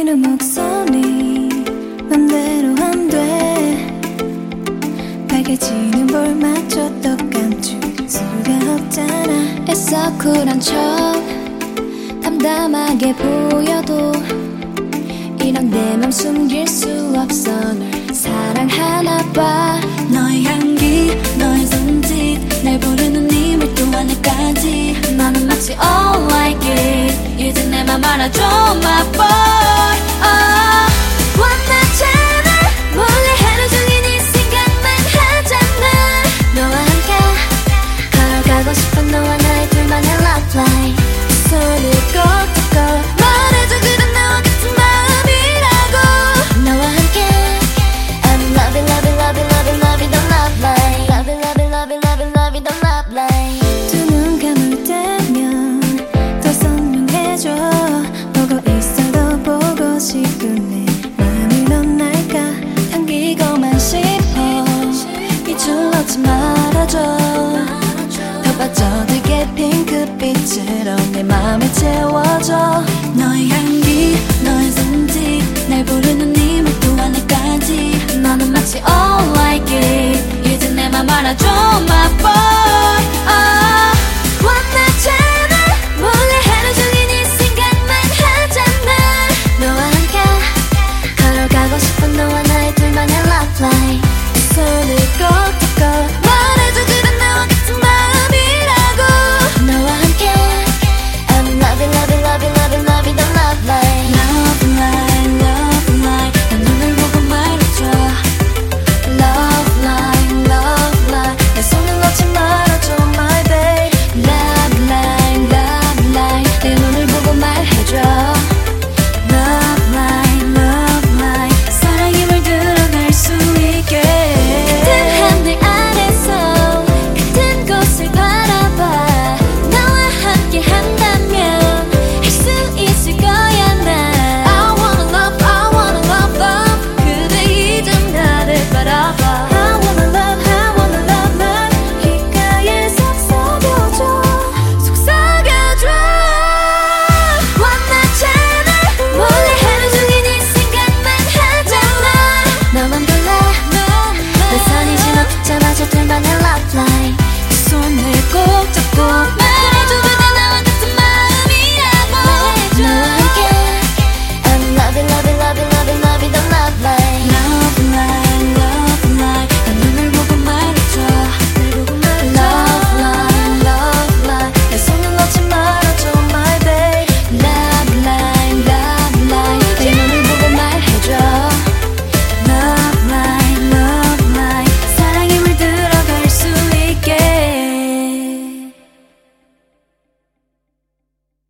들리는 목소리 맘대로 안돼 빨개지는 볼마저 또 감출 수가 없잖아 애써 쿨한 척 담담하게 보여도 이런 내 맘 숨길 수 없어 널 사랑하나 봐 너의 향기 너의 손짓 날 부르는 네 말투 하나까지 너는 마치 all like it 이제 내 맘 알아줘 my boy